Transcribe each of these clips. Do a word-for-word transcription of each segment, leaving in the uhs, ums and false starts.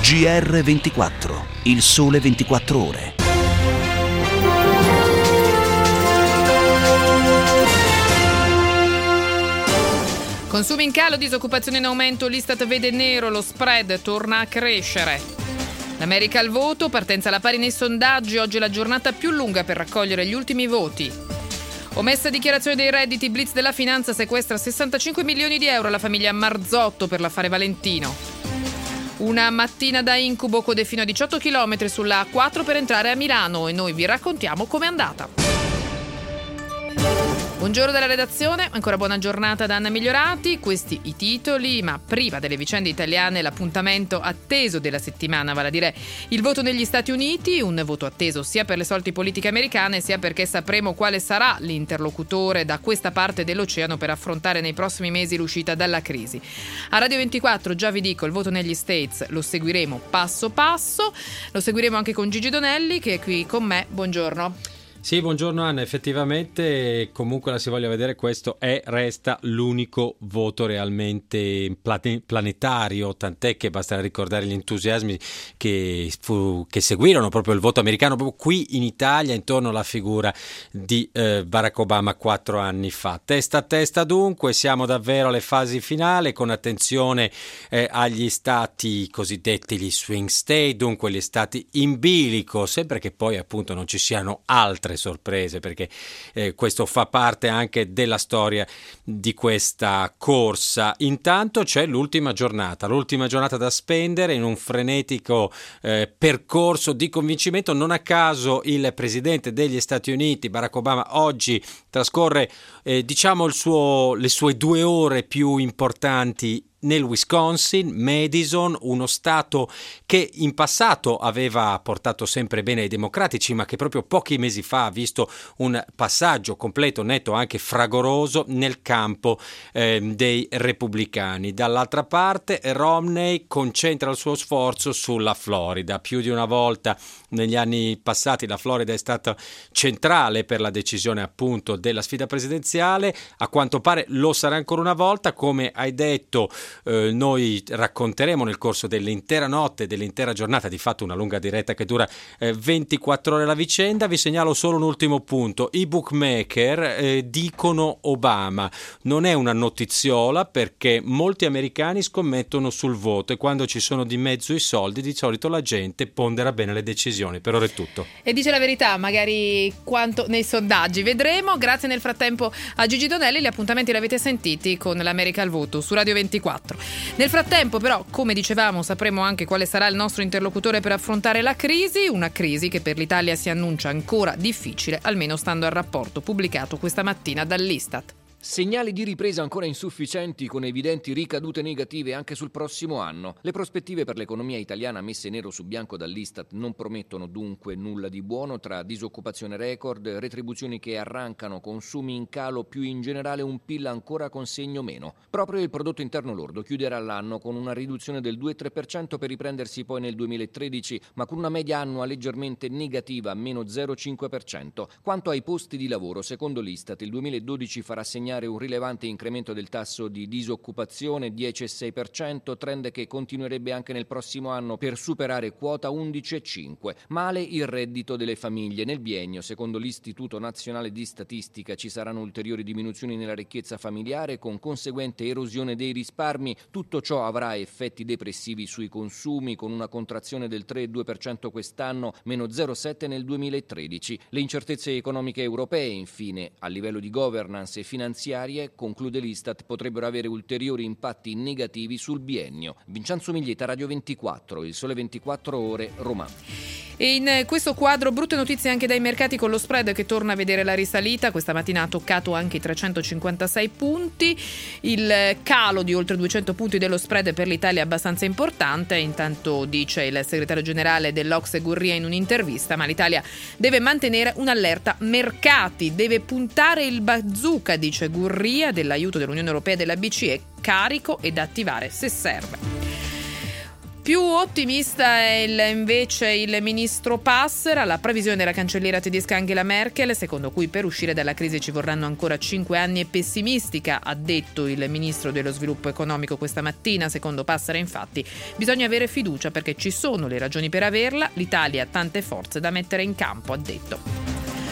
G R ventiquattro, il sole ventiquattro ore. Consumi in calo, disoccupazione in aumento, l'Istat vede nero, lo spread torna a crescere. L'America al voto, partenza alla pari nei sondaggi, oggi è la giornata più lunga per raccogliere gli ultimi voti. Omessa dichiarazione dei redditi, blitz della finanza sequestra sessantacinque milioni di euro alla famiglia Marzotto per l'affare Valentino. Una mattina da incubo, code fino a diciotto chilometri sulla A quattro per entrare a Milano e noi vi raccontiamo com'è andata. Buongiorno dalla redazione, ancora buona giornata da Anna Migliorati, questi i titoli, ma prima delle vicende italiane l'appuntamento atteso della settimana, vale a dire il voto negli Stati Uniti, un voto atteso sia per le sorti politiche americane sia perché sapremo quale sarà l'interlocutore da questa parte dell'oceano per affrontare nei prossimi mesi l'uscita dalla crisi. A Radio ventiquattro già vi dico, il voto negli States lo seguiremo passo passo, lo seguiremo anche con Gigi Donelli che è qui con me, buongiorno. Sì, buongiorno Anna, effettivamente comunque la si voglia vedere, questo è, resta l'unico voto realmente planetario, tant'è che basta ricordare gli entusiasmi che, fu, che seguirono proprio il voto americano proprio qui in Italia intorno alla figura di eh, Barack Obama quattro anni fa. Testa a testa dunque, siamo davvero alle fasi finali con attenzione eh, agli stati cosiddetti gli swing state, dunque gli stati in bilico, sempre che poi appunto non ci siano altre sorprese perché eh, questo fa parte anche della storia di questa corsa. Intanto c'è l'ultima giornata, l'ultima giornata da spendere in un frenetico eh, percorso di convincimento. Non a caso il presidente degli Stati Uniti, Barack Obama, oggi trascorre eh, diciamo il suo, le sue due ore più importanti nel Wisconsin, Madison, uno stato che in passato aveva portato sempre bene ai democratici, ma che proprio pochi mesi fa ha visto un passaggio completo, netto, anche fragoroso nel campo eh, dei repubblicani. Dall'altra parte Romney concentra il suo sforzo sulla Florida. Più di una volta negli anni passati la Florida è stata centrale per la decisione appunto della sfida presidenziale, a quanto pare lo sarà ancora una volta, come hai detto. Eh, noi racconteremo nel corso dell'intera notte, dell'intera giornata, di fatto una lunga diretta che dura eh, ventiquattro ore la vicenda. Vi segnalo solo un ultimo punto: i bookmaker eh, dicono Obama. Non è una notiziola perché molti americani scommettono sul voto e quando ci sono di mezzo i soldi di solito la gente pondera bene le decisioni. Per ora è tutto. E dice la verità, magari quanto nei sondaggi, vedremo. Grazie nel frattempo a Gigi Donelli, gli appuntamenti li avete sentiti con l'America al voto su Radio ventiquattro. Nel frattempo però, come dicevamo, sapremo anche quale sarà il nostro interlocutore per affrontare la crisi, una crisi che per l'Italia si annuncia ancora difficile, almeno stando al rapporto pubblicato questa mattina dall'Istat. Segnali di ripresa ancora insufficienti con evidenti ricadute negative anche sul prossimo anno. Le prospettive per l'economia italiana messe nero su bianco dall'Istat non promettono dunque nulla di buono, tra disoccupazione record, retribuzioni che arrancano, consumi in calo, più in generale un P I L ancora con segno meno. Proprio il prodotto interno lordo chiuderà l'anno con una riduzione del due virgola tre per cento per riprendersi poi nel duemilatredici, ma con una media annua leggermente negativa, meno zero virgola cinque per cento. Quanto ai posti di lavoro, secondo l'Istat il duemiladodici farà segnare un rilevante incremento del tasso di disoccupazione, dieci virgola sei per cento, trend che continuerebbe anche nel prossimo anno per superare quota undici virgola cinque. Male il reddito delle famiglie. Nel biennio, secondo l'Istituto Nazionale di Statistica, ci saranno ulteriori diminuzioni nella ricchezza familiare con conseguente erosione dei risparmi. Tutto ciò avrà effetti depressivi sui consumi, con una contrazione del tre virgola due per cento quest'anno, meno zero virgola sette per cento nel duemilatredici. Le incertezze economiche europee, infine, a livello di governance e finanziarie, conclude l'Istat, potrebbero avere ulteriori impatti negativi sul biennio. Vincenzo Miglietta, Radio ventiquattro, il Sole ventiquattro Ore, Roma. E in questo quadro brutte notizie anche dai mercati, con lo spread che torna a vedere la risalita. Questa mattina ha toccato anche i trecentocinquantasei punti. Il calo di oltre duecento punti dello spread per l'Italia è abbastanza importante. Intanto dice il segretario generale dell'O C S E Gurria in un'intervista, ma l'Italia deve mantenere un'allerta mercati, deve puntare il bazooka, dice Gurria, dell'aiuto dell'Unione Europea e della B C E, carico ed attivare se serve. Più ottimista è il, invece il ministro Passera, la previsione della cancelliera tedesca Angela Merkel, secondo cui per uscire dalla crisi ci vorranno ancora cinque anni, è pessimistica, ha detto il ministro dello sviluppo economico questa mattina. Secondo Passera, infatti, bisogna avere fiducia perché ci sono le ragioni per averla, l'Italia ha tante forze da mettere in campo, ha detto.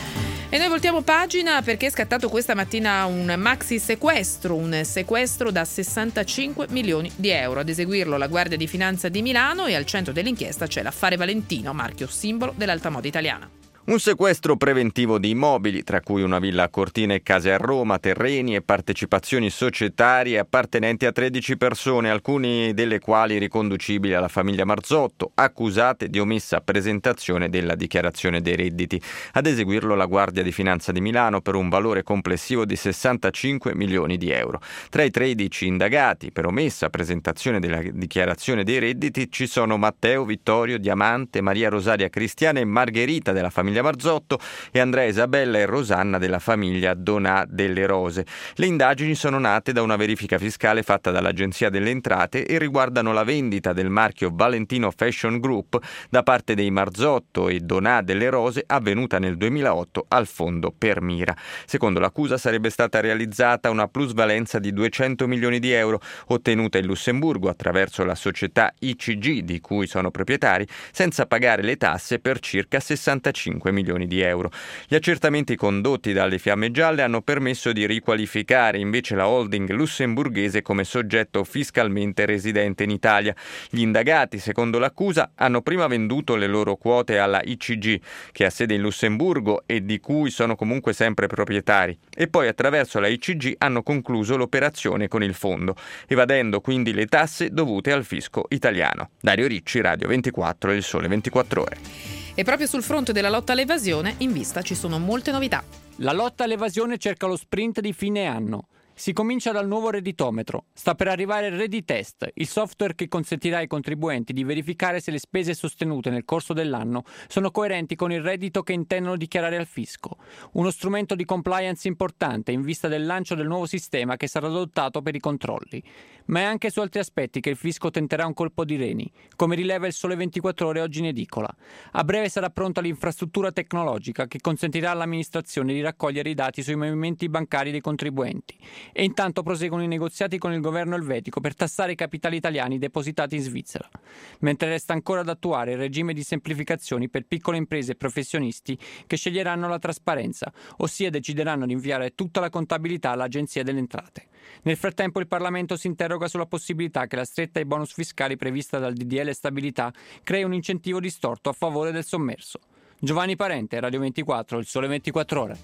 E noi voltiamo pagina perché è scattato questa mattina un maxi sequestro, un sequestro da sessantacinque milioni di euro. Ad eseguirlo la Guardia di Finanza di Milano, e al centro dell'inchiesta c'è l'Affare Valentino, marchio simbolo dell'alta moda italiana. Un sequestro preventivo di immobili, tra cui una villa a Cortina e case a Roma, terreni e partecipazioni societarie appartenenti a tredici persone, alcune delle quali riconducibili alla famiglia Marzotto, accusate di omessa presentazione della dichiarazione dei redditi. Ad eseguirlo la Guardia di Finanza di Milano per un valore complessivo di sessantacinque milioni di euro. Tra i tredici indagati per omessa presentazione della dichiarazione dei redditi ci sono Matteo, Vittorio, Diamante, Maria Rosaria Cristiana e Margherita della famiglia Marzotto e Andrea, Isabella e Rosanna della famiglia Donà delle Rose. Le indagini sono nate da una verifica fiscale fatta dall'Agenzia delle Entrate e riguardano la vendita del marchio Valentino Fashion Group da parte dei Marzotto e Donà delle Rose, avvenuta nel duemilaotto al fondo Permira. Secondo l'accusa sarebbe stata realizzata una plusvalenza di duecento milioni di euro ottenuta in Lussemburgo attraverso la società I C G di cui sono proprietari, senza pagare le tasse per circa sessantacinque milioni di euro. Gli accertamenti condotti dalle Fiamme Gialle hanno permesso di riqualificare invece la holding lussemburghese come soggetto fiscalmente residente in Italia. Gli indagati, secondo l'accusa, hanno prima venduto le loro quote alla I C G, che ha sede in Lussemburgo e di cui sono comunque sempre proprietari, e poi attraverso la I C G hanno concluso l'operazione con il fondo, evadendo quindi le tasse dovute al fisco italiano. Dario Ricci, Radio ventiquattro, Il Sole ventiquattro Ore. E proprio sul fronte della lotta all'evasione, in vista ci sono molte novità. La lotta all'evasione cerca lo sprint di fine anno. Si comincia dal nuovo redditometro. Sta per arrivare il Redditest, il software che consentirà ai contribuenti di verificare se le spese sostenute nel corso dell'anno sono coerenti con il reddito che intendono dichiarare al fisco. Uno strumento di compliance importante in vista del lancio del nuovo sistema che sarà adottato per i controlli. Ma è anche su altri aspetti che il fisco tenterà un colpo di reni, come rileva il Sole ventiquattro Ore oggi in edicola. A breve sarà pronta l'infrastruttura tecnologica che consentirà all'amministrazione di raccogliere i dati sui movimenti bancari dei contribuenti. E intanto proseguono i negoziati con il governo elvetico per tassare i capitali italiani depositati in Svizzera. Mentre resta ancora da attuare il regime di semplificazioni per piccole imprese e professionisti che sceglieranno la trasparenza, ossia decideranno di inviare tutta la contabilità all'Agenzia delle Entrate. Nel frattempo il Parlamento si interroga sulla possibilità che la stretta ai bonus fiscali prevista dal D D L Stabilità crei un incentivo distorto a favore del sommerso. Giovanni Parente, Radio ventiquattro, Il Sole ventiquattro Ore.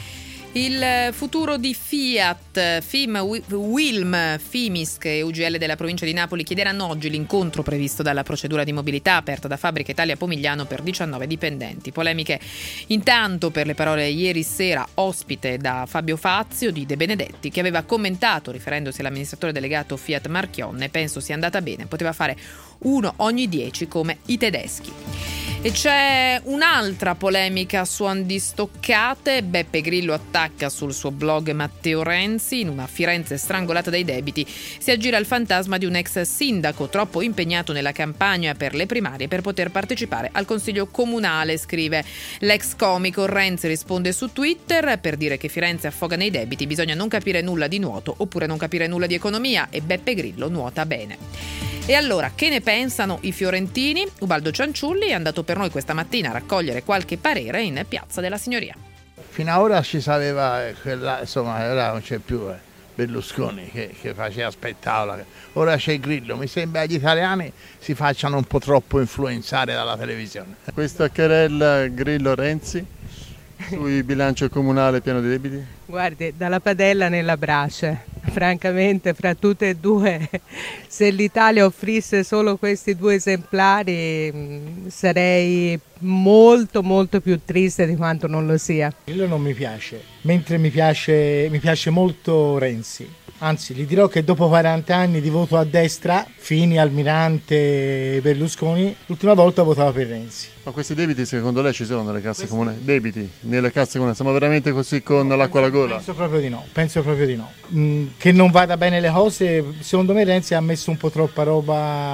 Il futuro di Fiat, Fim, Wilm, Fimisc e U G L della provincia di Napoli chiederanno oggi l'incontro previsto dalla procedura di mobilità aperta da Fabbrica Italia Pomigliano per diciannove dipendenti. Polemiche intanto per le parole ieri sera ospite da Fabio Fazio di De Benedetti, che aveva commentato, riferendosi all'amministratore delegato Fiat Marchionne: penso sia andata bene, poteva fare uno ogni dieci come i tedeschi. E c'è un'altra polemica su Andi Stoccate. Beppe Grillo attacca sul suo blog Matteo Renzi. In una Firenze strangolata dai debiti si aggira il fantasma di un ex sindaco troppo impegnato nella campagna per le primarie per poter partecipare al consiglio comunale, scrive l'ex comico. Renzi risponde su Twitter: per dire che Firenze affoga nei debiti bisogna non capire nulla di nuoto oppure non capire nulla di economia, e Beppe Grillo nuota bene. E allora, che ne pensano i fiorentini? Ubaldo Cianciulli è andato per noi questa mattina a raccogliere qualche parere in Piazza della Signoria. Fino ad ora ci sapeva, quella, insomma, ora non c'è più eh, Berlusconi che, che faceva spettacolo. Ora c'è Grillo. Mi sembra che gli italiani si facciano un po' troppo influenzare dalla televisione. Questa querela Grillo-Renzi sui bilancio comunale pieno di debiti? Guardi, dalla padella nella brace. Francamente, fra tutte e due, se l'Italia offrisse solo questi due esemplari mh, sarei molto molto più triste di quanto non lo sia. Quello non mi piace, mentre mi piace, mi piace molto Renzi. Anzi, gli dirò che dopo quaranta anni di voto a destra, Fini, Almirante, Berlusconi, l'ultima volta votavo per Renzi. Ma questi debiti secondo lei ci sono nelle casse comunali? Debiti nelle casse comunali? Siamo veramente così con no, l'acqua alla gola? Penso proprio di no, penso proprio di no. Mm, che non vada bene le cose, secondo me Renzi ha messo un po' troppa roba,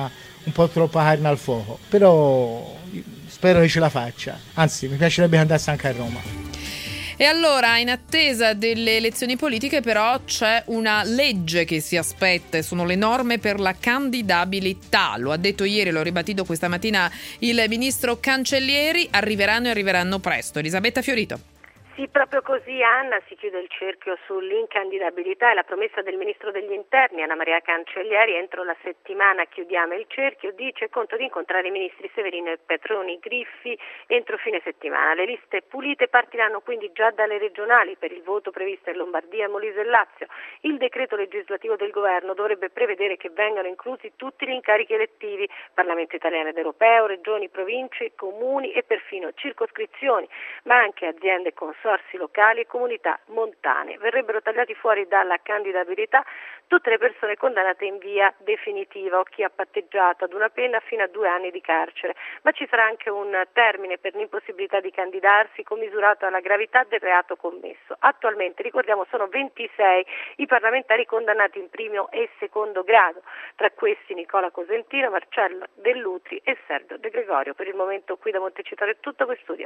un po' troppa carne al fuoco, però spero che ce la faccia, anzi mi piacerebbe che andasse anche a Roma. E allora, in attesa delle elezioni politiche, però, c'è una legge che si aspetta e sono le norme per la candidabilità. Lo ha detto ieri, lo ha ribadito questa mattina il ministro Cancellieri. Arriveranno e arriveranno presto. Elisabetta Fiorito. Sì, proprio così, Anna, si chiude il cerchio sull'incandidabilità e la promessa del Ministro degli Interni, Anna Maria Cancellieri: entro la settimana chiudiamo il cerchio, dice, conto di incontrare i ministri Severino e Petroni Griffi entro fine settimana. Le liste pulite partiranno quindi già dalle regionali per il voto previsto in Lombardia, Molise e Lazio. Il decreto legislativo del governo dovrebbe prevedere che vengano inclusi tutti gli incarichi elettivi, Parlamento italiano ed europeo, regioni, province, comuni e perfino circoscrizioni, ma anche aziende consorzi locali e comunità montane. Verrebbero tagliati fuori dalla candidabilità tutte le persone condannate in via definitiva o chi ha patteggiato ad una pena fino a due anni di carcere, ma ci sarà anche un termine per l'impossibilità di candidarsi commisurato alla gravità del reato commesso. Attualmente, ricordiamo, sono ventisei i parlamentari condannati in primo e secondo grado, tra questi Nicola Cosentino, Marcello Dell'Utri e Sergio De Gregorio. Per il momento qui da Montecitorio è tutto, per studio.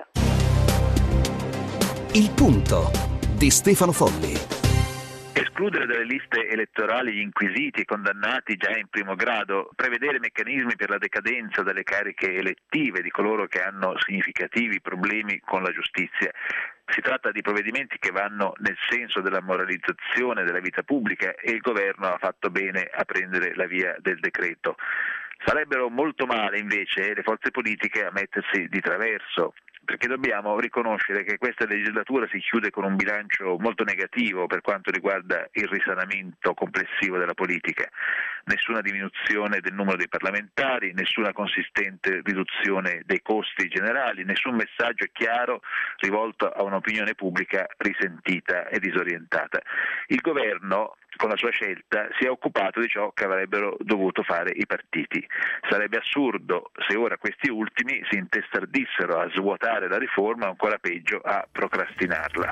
Il punto di Stefano Folli. Escludere dalle liste elettorali gli inquisiti e condannati già in primo grado, prevedere meccanismi per la decadenza dalle cariche elettive di coloro che hanno significativi problemi con la giustizia. Si tratta di provvedimenti che vanno nel senso della moralizzazione della vita pubblica e il governo ha fatto bene a prendere la via del decreto. Sarebbero molto male invece le forze politiche a mettersi di traverso, perché dobbiamo riconoscere che questa legislatura si chiude con un bilancio molto negativo per quanto riguarda il risanamento complessivo della politica. Nessuna diminuzione del numero dei parlamentari, nessuna consistente riduzione dei costi generali, nessun messaggio chiaro rivolto a un'opinione pubblica risentita e disorientata. Il governo, con la sua scelta, si è occupato di ciò che avrebbero dovuto fare i partiti. Sarebbe assurdo se ora questi ultimi si intestardissero a svuotare la riforma o ancora peggio a procrastinarla.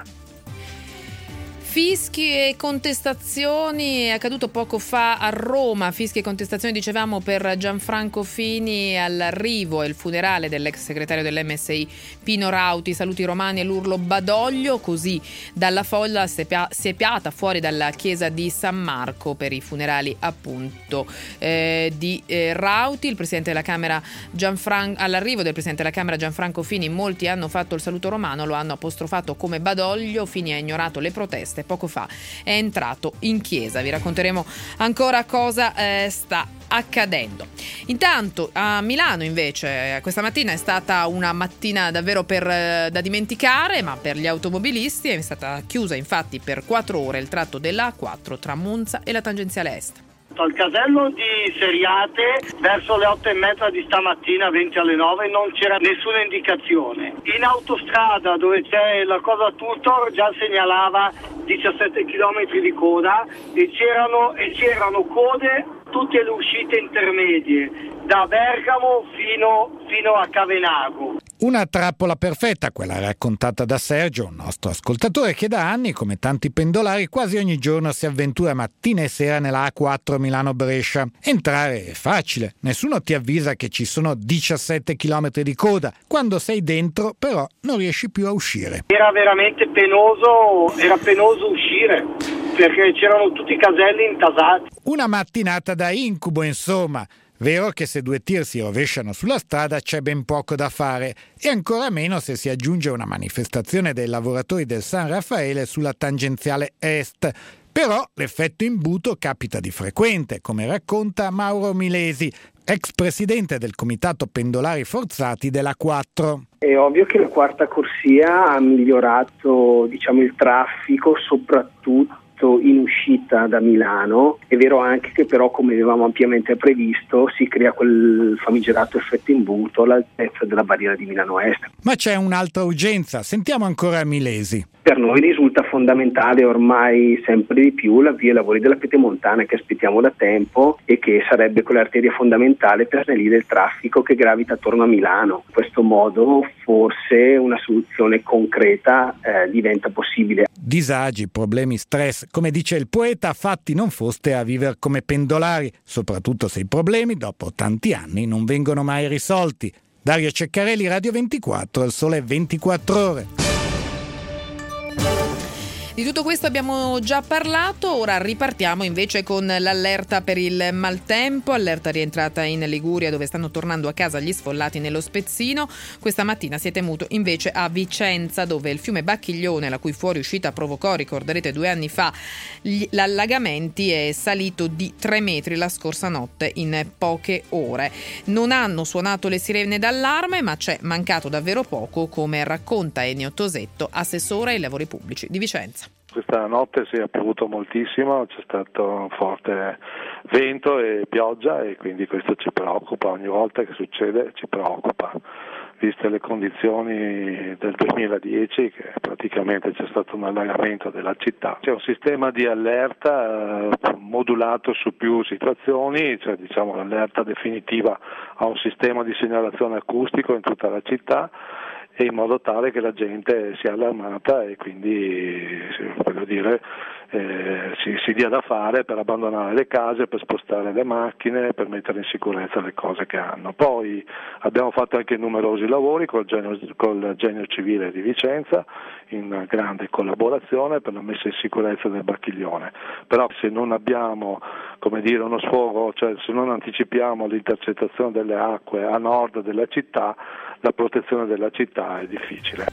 Fischi e contestazioni, è accaduto poco fa a Roma, fischi e contestazioni dicevamo per Gianfranco Fini all'arrivo e il funerale dell'ex segretario dell'M S I Pino Rauti, saluti romani e l'urlo Badoglio, così dalla folla si è piata fuori dalla chiesa di San Marco per i funerali appunto eh, di eh, Rauti. Il presidente della Camera Gianfran- all'arrivo del presidente della Camera Gianfranco Fini molti hanno fatto il saluto romano, lo hanno apostrofato come Badoglio. Fini ha ignorato le proteste, poco fa è entrato in chiesa. Vi racconteremo ancora cosa eh, sta accadendo. Intanto a Milano invece questa mattina è stata una mattina davvero per, eh, da dimenticare, ma per gli automobilisti è stata chiusa infatti per quattro ore il tratto della A quattro tra Monza e la tangenziale est. Al casello di Seriate verso le otto e mezza di stamattina, venti alle nove, non c'era nessuna indicazione. In autostrada dove c'è la cosa tutto già segnalava diciassette chilometri di coda e c'erano, e c'erano code tutte le uscite intermedie da Bergamo fino, fino a Cavenago. Una trappola perfetta, quella raccontata da Sergio, un nostro ascoltatore che da anni, come tanti pendolari, quasi ogni giorno si avventura mattina e sera nella A quattro Milano-Brescia. Entrare è facile, nessuno ti avvisa che ci sono diciassette chilometri di coda. Quando sei dentro, però, non riesci più a uscire. Era veramente penoso, era penoso uscire, perché c'erano tutti i caselli intasati. Una mattinata da incubo, insomma. Vero che se due tir si rovesciano sulla strada c'è ben poco da fare e ancora meno se si aggiunge una manifestazione dei lavoratori del San Raffaele sulla tangenziale est. Però l'effetto imbuto capita di frequente, come racconta Mauro Milesi, ex presidente del Comitato Pendolari Forzati della quattro. È ovvio che la quarta corsia ha migliorato, diciamo, il traffico, soprattutto in uscita da Milano. È vero anche che però, come avevamo ampiamente previsto, si crea quel famigerato effetto imbuto all'altezza della barriera di Milano Est. Ma c'è un'altra urgenza, sentiamo ancora Milesi. Per noi risulta fondamentale ormai sempre di più l'avvio ai lavori della Pedemontana che aspettiamo da tempo e che sarebbe quell'arteria fondamentale per snellire il traffico che gravita attorno a Milano. In questo modo forse una soluzione concreta eh, diventa possibile. Disagi, problemi, stress Mas, come dice il poeta, fatti non foste a vivere come pendolari, soprattutto se i problemi, dopo tanti anni, non vengono mai risolti. Dario Ceccarelli, Radio ventiquattro, Il Sole ventiquattro Ore. Di tutto questo abbiamo già parlato, ora ripartiamo invece con l'allerta per il maltempo, allerta rientrata in Liguria dove stanno tornando a casa gli sfollati nello Spezzino. Questa mattina si è temuto invece a Vicenza dove il fiume Bacchiglione, la cui fuoriuscita provocò, ricorderete due anni fa, gli allagamenti, è salito di tre metri la scorsa notte in poche ore. Non hanno suonato le sirene d'allarme ma c'è mancato davvero poco, come racconta Ennio Tosetto, assessore ai lavori pubblici di Vicenza. Questa notte si è piovuto moltissimo, c'è stato un forte vento e pioggia e quindi questo ci preoccupa, ogni volta che succede ci preoccupa, viste le condizioni del duemiladieci che praticamente c'è stato un allagamento della città. C'è un sistema di allerta eh, modulato su più situazioni, cioè diciamo l'allerta definitiva ha un sistema di segnalazione acustico in tutta la città, e in modo tale che la gente sia allarmata e quindi voglio dire eh, si, si dia da fare per abbandonare le case, per spostare le macchine, per mettere in sicurezza le cose che hanno. Poi abbiamo fatto anche numerosi lavori col genio, col genio civile di Vicenza in grande collaborazione per la messa in sicurezza del Bacchiglione, però se non abbiamo come dire uno sfogo, cioè se non anticipiamo l'intercettazione delle acque a nord della città, la protezione della città è difficile.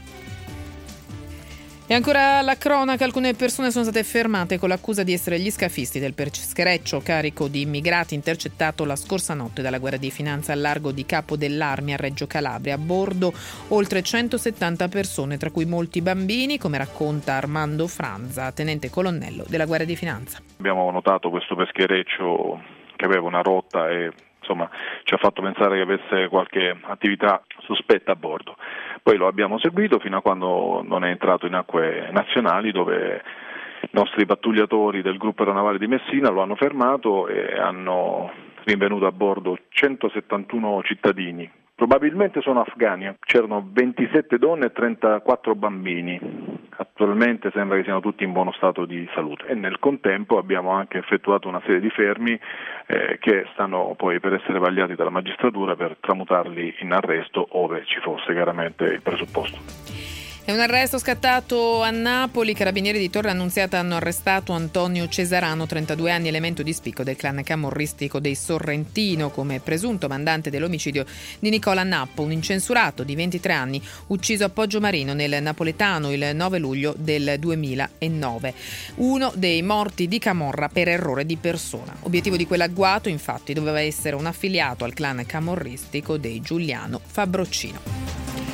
E ancora la cronaca, alcune persone sono state fermate con l'accusa di essere gli scafisti del peschereccio carico di immigrati intercettato la scorsa notte dalla Guardia di Finanza al largo di Capo dell'Armi a Reggio Calabria. A bordo oltre centosettanta persone, tra cui molti bambini, come racconta Armando Franza, tenente colonnello della Guardia di Finanza. Abbiamo notato questo peschereccio che aveva una rotta e insomma ci ha fatto pensare che avesse qualche attività sospetta a bordo. Poi lo abbiamo seguito fino a quando non è entrato in acque nazionali, dove i nostri pattugliatori del gruppo aeronavale di Messina lo hanno fermato e hanno rinvenuto a bordo centosettantuno cittadini. Probabilmente sono afghani, c'erano ventisette donne e trentaquattro bambini, attualmente sembra che siano tutti in buono stato di salute e nel contempo abbiamo anche effettuato una serie di fermi eh, che stanno poi per essere vagliati dalla magistratura per tramutarli in arresto ove ci fosse chiaramente il presupposto. È un arresto scattato a Napoli. I carabinieri di Torre Annunziata hanno arrestato Antonio Cesarano, trentadue anni, elemento di spicco del clan camorristico dei Sorrentino, come presunto mandante dell'omicidio di Nicola Nappo, un incensurato di ventitré anni, ucciso a Poggiomarino nel Napoletano il nove luglio del duemilanove. Uno dei morti di camorra per errore di persona. Obiettivo di quell'agguato, infatti, doveva essere un affiliato al clan camorristico dei Giuliano Fabbrocino.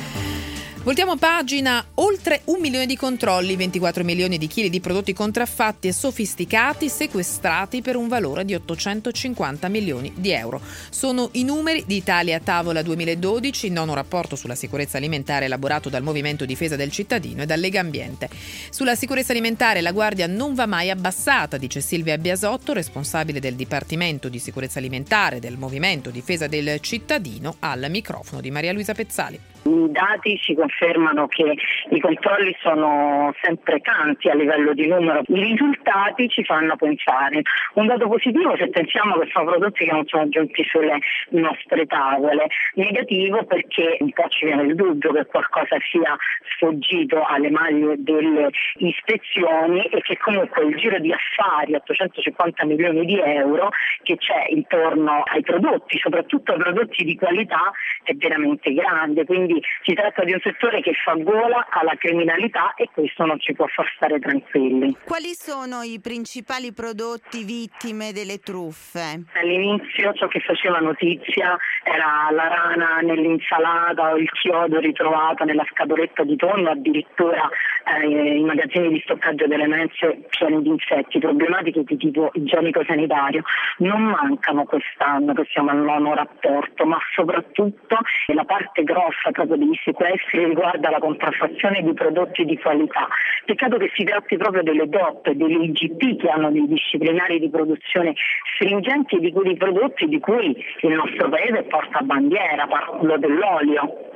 Voltiamo pagina. Oltre un milione di controlli, ventiquattro milioni di chili di prodotti contraffatti e sofisticati sequestrati per un valore di ottocentocinquanta milioni di euro. Sono i numeri di Italia Tavola duemiladodici, il nono rapporto sulla sicurezza alimentare elaborato dal Movimento Difesa del Cittadino e da Lega Ambiente. Sulla sicurezza alimentare la guardia non va mai abbassata, dice Silvia Biasotto, responsabile del Dipartimento di Sicurezza Alimentare del Movimento Difesa del Cittadino, al microfono di Maria Luisa Pezzali. I dati ci confermano che i controlli sono sempre tanti a livello di numero, i risultati ci fanno pensare. Un dato positivo se pensiamo che sono prodotti che non sono giunti sulle nostre tavole, negativo perché un po' ci viene il dubbio che qualcosa sia sfuggito alle maglie delle ispezioni e che comunque il giro di affari, ottocentocinquanta milioni di euro che c'è intorno ai prodotti, soprattutto ai prodotti di qualità, è veramente grande, quindi si tratta di un settore che fa gola alla criminalità e questo non ci può far stare tranquilli. Quali sono i principali prodotti vittime delle truffe? All'inizio ciò che faceva notizia era la rana nell'insalata o il chiodo ritrovato nella scatoletta di tonno, addirittura eh, i magazzini di stoccaggio delle mense pieni di insetti, problematiche di tipo igienico-sanitario. Non mancano quest'anno, che siamo al nono rapporto, ma soprattutto la parte grossa proprio degli sequestri riguarda la contraffazione di prodotti di qualità. Peccato che si tratti proprio delle D O P, delle I G P che hanno dei disciplinari di produzione stringenti di quei prodotti di cui il nostro paese porta bandiera, parlo dell'olio.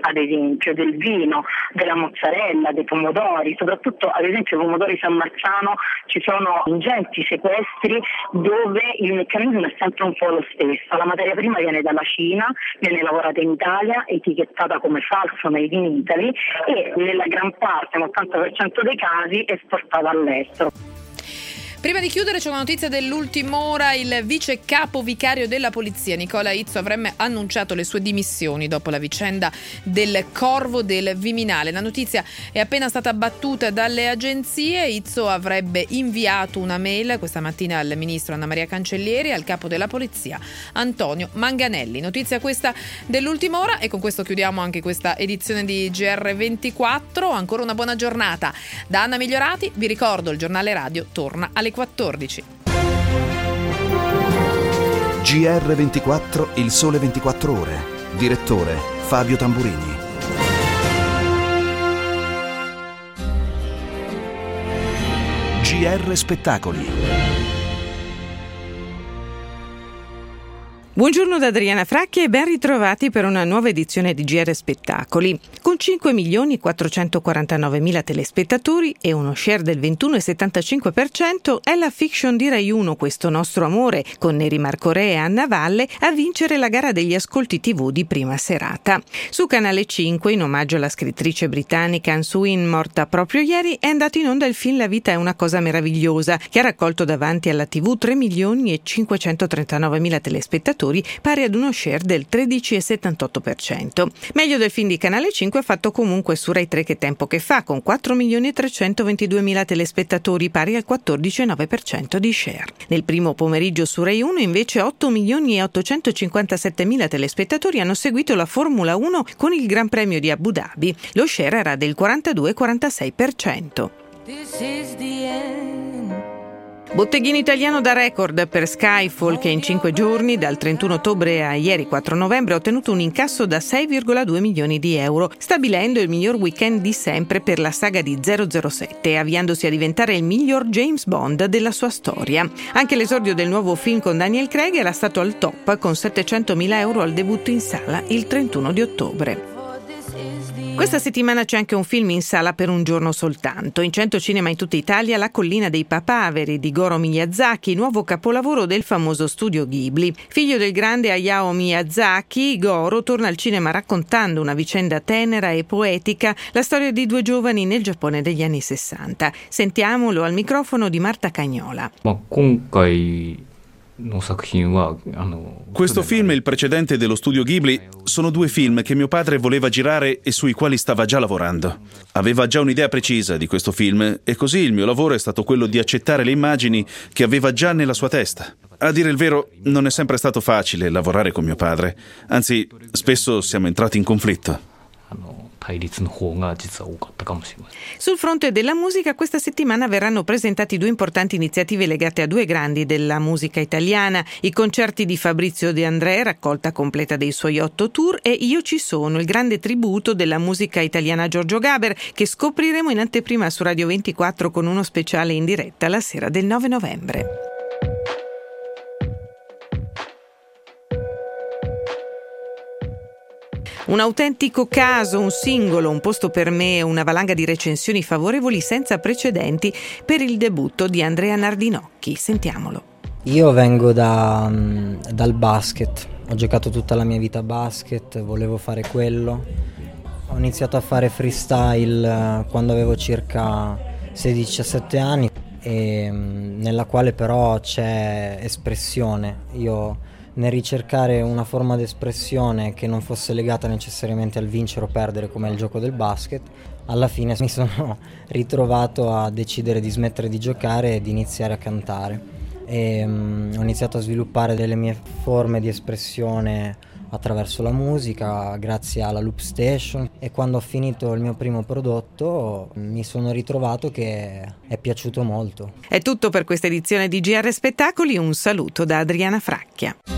ad esempio, del vino, della mozzarella, dei pomodori, soprattutto ad esempio i pomodori San Marzano, ci sono ingenti sequestri dove il meccanismo è sempre un po' lo stesso. La materia prima viene dalla Cina, viene lavorata in Italia, etichettata come falso made in Italy e nella gran parte, l'ottanta per cento dei casi, esportata all'estero. Prima di chiudere c'è una notizia dell'ultima ora. Il vice capo vicario della polizia Nicola Izzo avrebbe annunciato le sue dimissioni dopo la vicenda del corvo del Viminale. La notizia è appena stata battuta dalle agenzie. Izzo avrebbe inviato una mail questa mattina al ministro Anna Maria Cancellieri e al capo della polizia Antonio Manganelli. Notizia questa dell'ultima ora e con questo chiudiamo anche questa edizione di G R ventiquattro. Ancora una buona giornata da Anna Migliorati. Vi ricordo, il giornale radio torna alle quattordici. G R ventiquattro, il sole ventiquattro ore. Direttore Fabio Tamburini. G R Spettacoli. Buongiorno da Adriana Fracchia e ben ritrovati per una nuova edizione di G R Spettacoli. Con cinque milioni quattrocentoquarantanovemila telespettatori e uno share del ventuno virgola settantacinque per cento è la fiction di Rai uno Questo nostro amore, con Neri Marco Re e Anna Valle a vincere la gara degli ascolti tivù di prima serata. Su Canale cinque, in omaggio alla scrittrice britannica Anne Swin, morta proprio ieri, è andato in onda il film La vita è una cosa meravigliosa, che ha raccolto davanti alla tivù tre milioni e cinquecentotrentanovemila telespettatori, pari ad uno share del tredici virgola settantotto per cento. Meglio del film di Canale cinque fatto comunque su Rai tre Che tempo che fa, con quattro milioni e trecentoventiduemila telespettatori, pari al quattordici virgola nove per cento di share. Nel primo pomeriggio su Rai uno invece otto milioni e ottocentocinquantasettemila telespettatori hanno seguito la Formula uno con il Gran Premio di Abu Dhabi. Lo share era del quarantadue virgola quarantasei per cento. This is the end. Botteghino italiano da record per Skyfall, che in cinque giorni, dal trentuno ottobre a ieri quattro novembre, ha ottenuto un incasso da sei virgola due milioni di euro, stabilendo il miglior weekend di sempre per la saga di zero zero sette e avviandosi a diventare il miglior James Bond della sua storia. Anche l'esordio del nuovo film con Daniel Craig era stato al top, con settecentomila euro al debutto in sala il trentuno di ottobre. Questa settimana c'è anche un film in sala per un giorno soltanto. In cento cinema in tutta Italia, La collina dei papaveri di Goro Miyazaki, nuovo capolavoro del famoso studio Ghibli. Figlio del grande Hayao Miyazaki, Goro torna al cinema raccontando una vicenda tenera e poetica, la storia di due giovani nel Giappone degli anni sessanta. Sentiamolo al microfono di Marta Cagnola. Ma comunque questo film e il precedente dello studio Ghibli sono due film che mio padre voleva girare e sui quali stava già lavorando. Aveva già un'idea precisa di questo film e così il mio lavoro è stato quello di accettare le immagini che aveva già nella sua testa. A dire il vero, non è sempre stato facile lavorare con mio padre, anzi, spesso siamo entrati in conflitto. Sul fronte della musica, questa settimana verranno presentati due importanti iniziative legate a due grandi della musica italiana: i concerti di Fabrizio De André, raccolta completa dei suoi otto tour, e Io ci sono, il grande tributo della musica italiana a Giorgio Gaber, che scopriremo in anteprima su Radio ventiquattro con uno speciale in diretta la sera del nove novembre. Un autentico caso, un singolo, un posto per me, una valanga di recensioni favorevoli senza precedenti per il debutto di Andrea Nardinocchi. Sentiamolo. Io vengo da, dal basket, ho giocato tutta la mia vita a basket, volevo fare quello. Ho iniziato a fare freestyle quando avevo circa sedici diciassette anni, e, nella quale però c'è espressione. Io nel ricercare una forma di espressione che non fosse legata necessariamente al vincere o perdere come è il gioco del basket, alla fine mi sono ritrovato a decidere di smettere di giocare e di iniziare a cantare. E, um, ho iniziato a sviluppare delle mie forme di espressione attraverso la musica, grazie alla Loop Station, e quando ho finito il mio primo prodotto mi sono ritrovato che è piaciuto molto. È tutto per questa edizione di G R Spettacoli, un saluto da Adriana Fracchia.